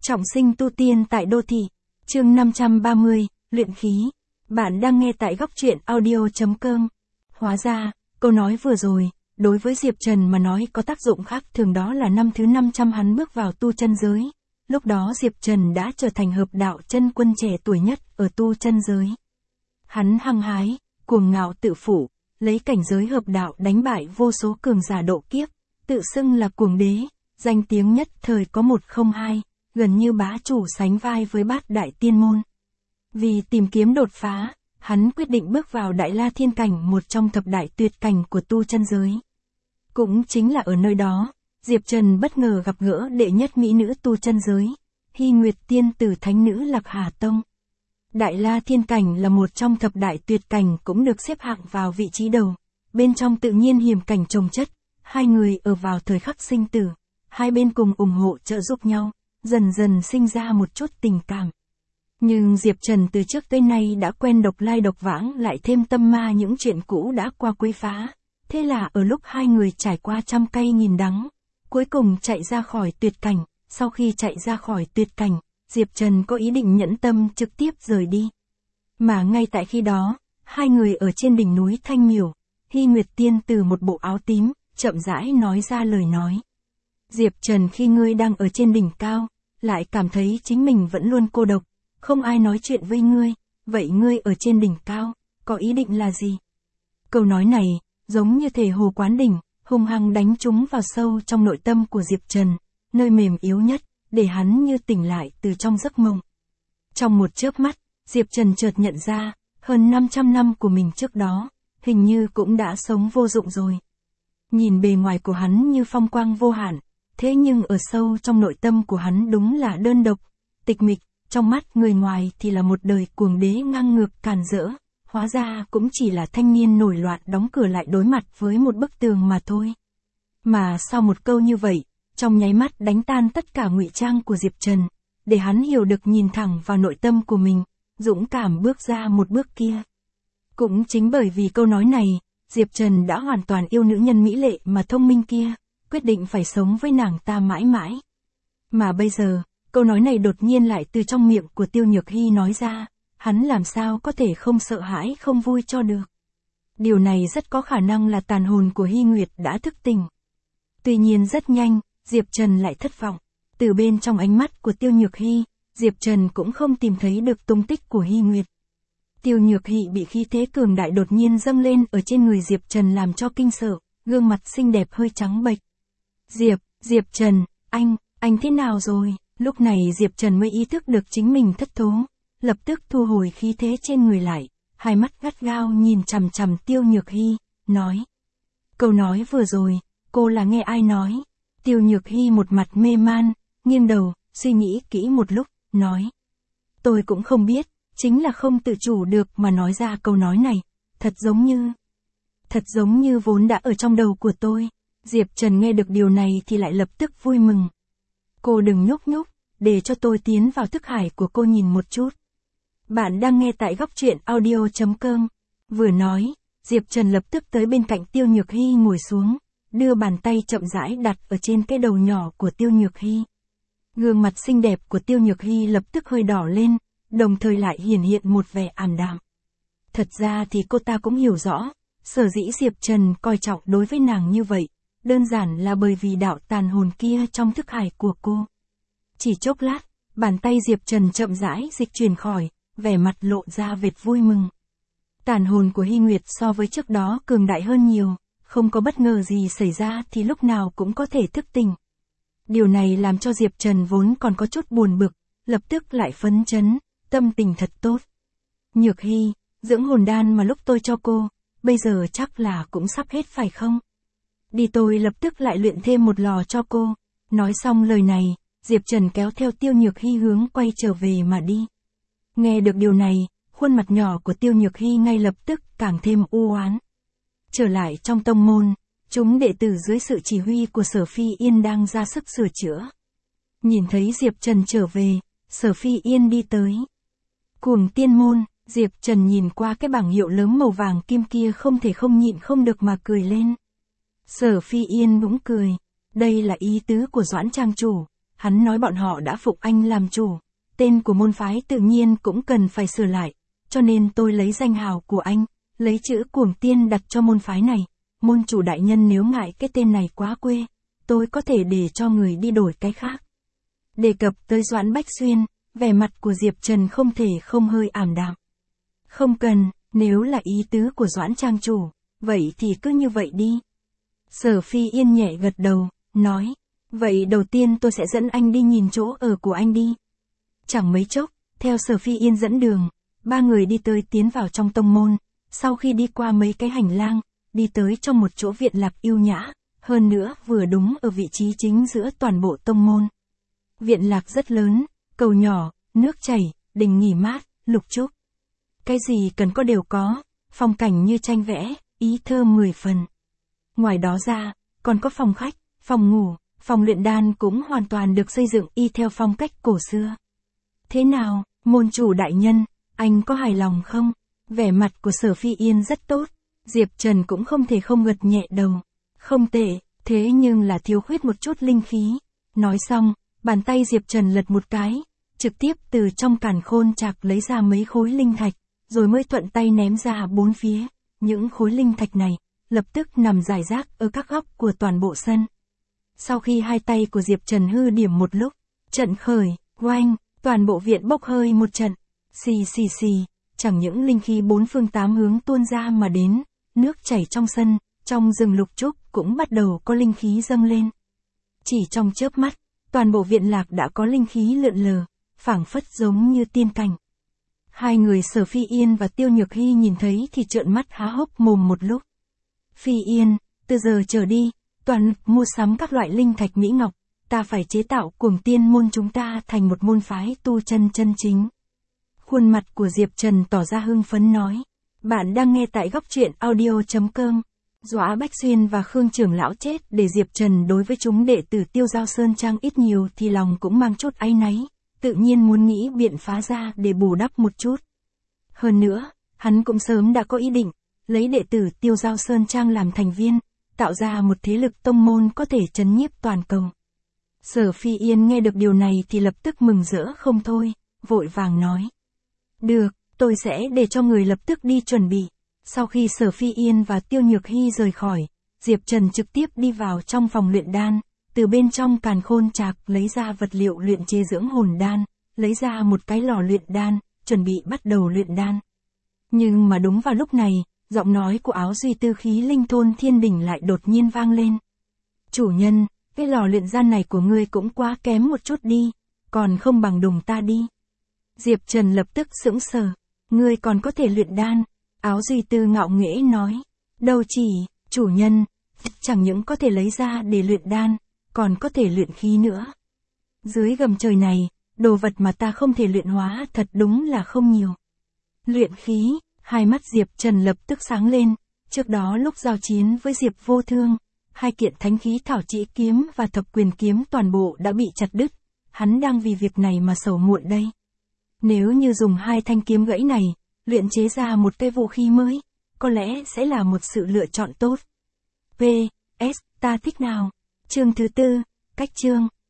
Trọng sinh tu tiên tại đô thị. Chương 530, luyện khí. Bạn đang nghe tại góc truyện audio.com. Hóa ra, câu nói vừa rồi, đối với Diệp Trần mà nói có tác dụng khác thường, đó là năm thứ 500 hắn bước vào tu chân giới. Lúc đó Diệp Trần đã trở thành hợp đạo chân quân trẻ tuổi nhất ở tu chân giới. Hắn hăng hái, cuồng ngạo tự phụ, lấy cảnh giới hợp đạo đánh bại vô số cường giả độ kiếp, tự xưng là cuồng đế, danh tiếng nhất thời có một không hai, gần như bá chủ sánh vai với bát đại tiên môn. Vì tìm kiếm đột phá, hắn quyết định bước vào Đại La Thiên Cảnh, một trong thập đại tuyệt cảnh của tu chân giới. Cũng chính là ở nơi đó, Diệp Trần bất ngờ gặp gỡ đệ nhất mỹ nữ tu chân giới, Hy Nguyệt tiên tử thánh nữ Lạc Hà Tông. Đại La Thiên Cảnh là một trong thập đại tuyệt cảnh, cũng được xếp hạng vào vị trí đầu. Bên trong tự nhiên hiểm cảnh chồng chất, hai người ở vào thời khắc sinh tử, hai bên cùng ủng hộ trợ giúp nhau, dần dần sinh ra một chút tình cảm. Nhưng Diệp Trần từ trước tới nay đã quen độc lai độc vãng, lại thêm tâm ma những chuyện cũ đã qua quấy phá. Thế là ở lúc hai người trải qua trăm cay nghìn đắng, cuối cùng chạy ra khỏi tuyệt cảnh. Sau khi chạy ra khỏi tuyệt cảnh, Diệp Trần có ý định nhẫn tâm trực tiếp rời đi. Mà ngay tại khi đó, hai người ở trên đỉnh núi Thanh Miểu, Hy Nguyệt tiên từ một bộ áo tím, chậm rãi nói ra lời nói. Diệp Trần, khi ngươi đang ở trên đỉnh cao, lại cảm thấy chính mình vẫn luôn cô độc, không ai nói chuyện với ngươi, vậy ngươi ở trên đỉnh cao, có ý định là gì? Câu nói này, giống như thể hồ quán đỉnh, hung hăng đánh trúng vào sâu trong nội tâm của Diệp Trần, nơi mềm yếu nhất, để hắn như tỉnh lại từ trong giấc mộng. Trong một chớp mắt, Diệp Trần chợt nhận ra, hơn 500 năm của mình trước đó, hình như cũng đã sống vô dụng rồi. Nhìn bề ngoài của hắn như phong quang vô hạn, thế nhưng ở sâu trong nội tâm của hắn đúng là đơn độc, tịch mịch, trong mắt người ngoài thì là một đời cuồng đế ngang ngược càn rỡ, hóa ra cũng chỉ là thanh niên nổi loạn đóng cửa lại đối mặt với một bức tường mà thôi. Mà sau một câu như vậy, trong nháy mắt đánh tan tất cả ngụy trang của Diệp Trần, để hắn hiểu được nhìn thẳng vào nội tâm của mình, dũng cảm bước ra một bước kia. Cũng chính bởi vì câu nói này, Diệp Trần đã hoàn toàn yêu nữ nhân mỹ lệ mà thông minh kia, quyết định phải sống với nàng ta mãi mãi. Mà bây giờ, câu nói này đột nhiên lại từ trong miệng của Tiêu Nhược Hy nói ra, hắn làm sao có thể không sợ hãi không vui cho được. Điều này rất có khả năng là tàn hồn của Hy Nguyệt đã thức tỉnh. Tuy nhiên rất nhanh, Diệp Trần lại thất vọng. Từ bên trong ánh mắt của Tiêu Nhược Hy, Diệp Trần cũng không tìm thấy được tung tích của Hy Nguyệt. Tiêu Nhược Hy bị khí thế cường đại đột nhiên dâng lên ở trên người Diệp Trần làm cho kinh sợ, gương mặt xinh đẹp hơi trắng bệch. Diệp Trần, anh thế nào rồi? Lúc này Diệp Trần mới ý thức được chính mình thất thố, lập tức thu hồi khí thế trên người lại, hai mắt gắt gao nhìn chằm chằm Tiêu Nhược Hy, nói. Câu nói vừa rồi, cô là nghe ai nói? Tiêu Nhược Hy một mặt mê man, nghiêng đầu, suy nghĩ kỹ một lúc, nói. Tôi cũng không biết, chính là không tự chủ được mà nói ra câu nói này, thật giống như vốn đã ở trong đầu của tôi. Diệp Trần nghe được điều này thì lại lập tức vui mừng. Cô đừng nhúc, để cho tôi tiến vào thức hải của cô nhìn một chút. Bạn đang nghe tại góc truyện audio.com. Vừa nói, Diệp Trần lập tức tới bên cạnh Tiêu Nhược Hy ngồi xuống, đưa bàn tay chậm rãi đặt ở trên cái đầu nhỏ của Tiêu Nhược Hy. Gương mặt xinh đẹp của Tiêu Nhược Hy lập tức hơi đỏ lên, đồng thời lại hiển hiện một vẻ ảm đạm. Thật ra thì cô ta cũng hiểu rõ, sở dĩ Diệp Trần coi trọng đối với nàng như vậy, đơn giản là bởi vì đạo tàn hồn kia trong thức hải của cô. Chỉ chốc lát, bàn tay Diệp Trần chậm rãi dịch chuyển khỏi, vẻ mặt lộ ra vệt vui mừng. Tàn hồn của Hy Nguyệt so với trước đó cường đại hơn nhiều, không có bất ngờ gì xảy ra thì lúc nào cũng có thể thức tỉnh. Điều này làm cho Diệp Trần vốn còn có chút buồn bực, lập tức lại phấn chấn, tâm tình thật tốt. Nhược Hy, dưỡng hồn đan mà lúc tôi cho cô, bây giờ chắc là cũng sắp hết phải không? Đi, tôi lập tức lại luyện thêm một lò cho cô. Nói xong lời này, Diệp Trần kéo theo Tiêu Nhược Hy hướng quay trở về mà đi. Nghe được điều này, khuôn mặt nhỏ của Tiêu Nhược Hy ngay lập tức càng thêm u oán. Trở lại trong tông môn, chúng đệ tử dưới sự chỉ huy của Sở Phi Yên đang ra sức sửa chữa. Nhìn thấy Diệp Trần trở về, Sở Phi Yên đi tới. Cuồng tiên môn, Diệp Trần nhìn qua cái bảng hiệu lớn màu vàng kim kia không thể không nhịn không được mà cười lên. Sở Phi Yên cũng cười. Đây là ý tứ của Doãn trang chủ. Hắn nói bọn họ đã phục anh làm chủ, tên của môn phái tự nhiên cũng cần phải sửa lại, cho nên tôi lấy danh hào của anh, lấy chữ Cuồng Tiên đặt cho môn phái này. Môn chủ đại nhân nếu ngại cái tên này quá quê, tôi có thể để cho người đi đổi cái khác. Đề cập tới Doãn Bách Xuyên, vẻ mặt của Diệp Trần không thể không hơi ảm đạm. Không cần, nếu là ý tứ của Doãn trang chủ, vậy thì cứ như vậy đi. Sở Phi Yên nhẹ gật đầu, nói, vậy đầu tiên tôi sẽ dẫn anh đi nhìn chỗ ở của anh đi. Chẳng mấy chốc, theo Sở Phi Yên dẫn đường, ba người đi tới tiến vào trong tông môn, sau khi đi qua mấy cái hành lang, đi tới trong một chỗ viện lạc yêu nhã, hơn nữa vừa đúng ở vị trí chính giữa toàn bộ tông môn. Viện lạc rất lớn, cầu nhỏ, nước chảy, đình nghỉ mát, lục trúc. Cái gì cần có đều có, phong cảnh như tranh vẽ, ý thơ 10 phần. Ngoài đó ra, còn có phòng khách, phòng ngủ, phòng luyện đan cũng hoàn toàn được xây dựng y theo phong cách cổ xưa. Thế nào, môn chủ đại nhân, anh có hài lòng không? Vẻ mặt của Sở Phi Yên rất tốt, Diệp Trần cũng không thể không gật nhẹ đầu. Không tệ, thế nhưng là thiếu khuyết một chút linh khí. Nói xong, bàn tay Diệp Trần lật một cái, trực tiếp từ trong càn khôn trạc lấy ra mấy khối linh thạch, rồi mới thuận tay ném ra bốn phía. Những khối linh thạch này, lập tức nằm rải rác ở các góc của toàn bộ sân. Sau khi hai tay của Diệp Trần hư điểm một lúc, trận khởi, oanh, toàn bộ viện bốc hơi một trận. Xì xì xì, chẳng những linh khí bốn phương tám hướng tuôn ra mà đến, nước chảy trong sân, trong rừng lục trúc cũng bắt đầu có linh khí dâng lên. Chỉ trong chớp mắt, toàn bộ viện lạc đã có linh khí lượn lờ, phảng phất giống như tiên cảnh. Hai người Sở Phi Yên và Tiêu Nhược Hy nhìn thấy thì trợn mắt há hốc mồm một lúc. Phi Yên, từ giờ trở đi, toàn lực mua sắm các loại linh thạch mỹ ngọc, ta phải chế tạo Cuồng Tiên môn chúng ta thành một môn phái tu chân chân chính. Khuôn mặt của Diệp Trần tỏ ra hưng phấn nói. Bạn đang nghe tại góc truyện audio.com. Dọa Bách Xuyên và Khương trưởng lão chết để Diệp Trần đối với chúng đệ tử Tiêu Giao Sơn Trang ít nhiều thì lòng cũng mang chút áy náy, tự nhiên muốn nghĩ biện phá ra để bù đắp một chút. Hơn nữa, hắn cũng sớm đã có ý định, lấy đệ tử Tiêu Giao Sơn Trang làm thành viên, tạo ra một thế lực tông môn có thể trấn nhiếp toàn cầu. Sở Phi Yên nghe được điều này thì lập tức mừng rỡ không thôi, vội vàng nói. Được, tôi sẽ để cho người lập tức đi chuẩn bị. Sau khi Sở Phi Yên và Tiêu Nhược Hy rời khỏi, Diệp Trần trực tiếp đi vào trong phòng luyện đan, từ bên trong càn khôn trạc lấy ra vật liệu luyện chế dưỡng hồn đan, lấy ra một cái lò luyện đan, chuẩn bị bắt đầu luyện đan. Nhưng mà đúng vào lúc này, giọng nói của Áo Duy Tư Khí Linh Thôn Thiên Đỉnh lại đột nhiên vang lên. Chủ nhân, cái lò luyện đan này của ngươi cũng quá kém một chút đi, còn không bằng đùng ta đi. Diệp Trần lập tức sững sờ, ngươi còn có thể luyện đan. Áo Duy Tư ngạo nghễ nói, đâu chỉ, chủ nhân, chẳng những có thể lấy ra để luyện đan, còn có thể luyện khí nữa. Dưới gầm trời này, đồ vật mà ta không thể luyện hóa thật đúng là không nhiều. Luyện khí, hai mắt Diệp Trần lập tức sáng lên, trước đó lúc giao chiến với Diệp Vô Thương, hai kiện thánh khí thảo chỉ kiếm và thập quyền kiếm toàn bộ đã bị chặt đứt, hắn đang vì việc này mà sầu muộn đây. Nếu như dùng hai thanh kiếm gãy này, luyện chế ra một cây vũ khí mới, có lẽ sẽ là một sự lựa chọn tốt. P.S. Ta thích nào. Chương thứ 4, cách chương.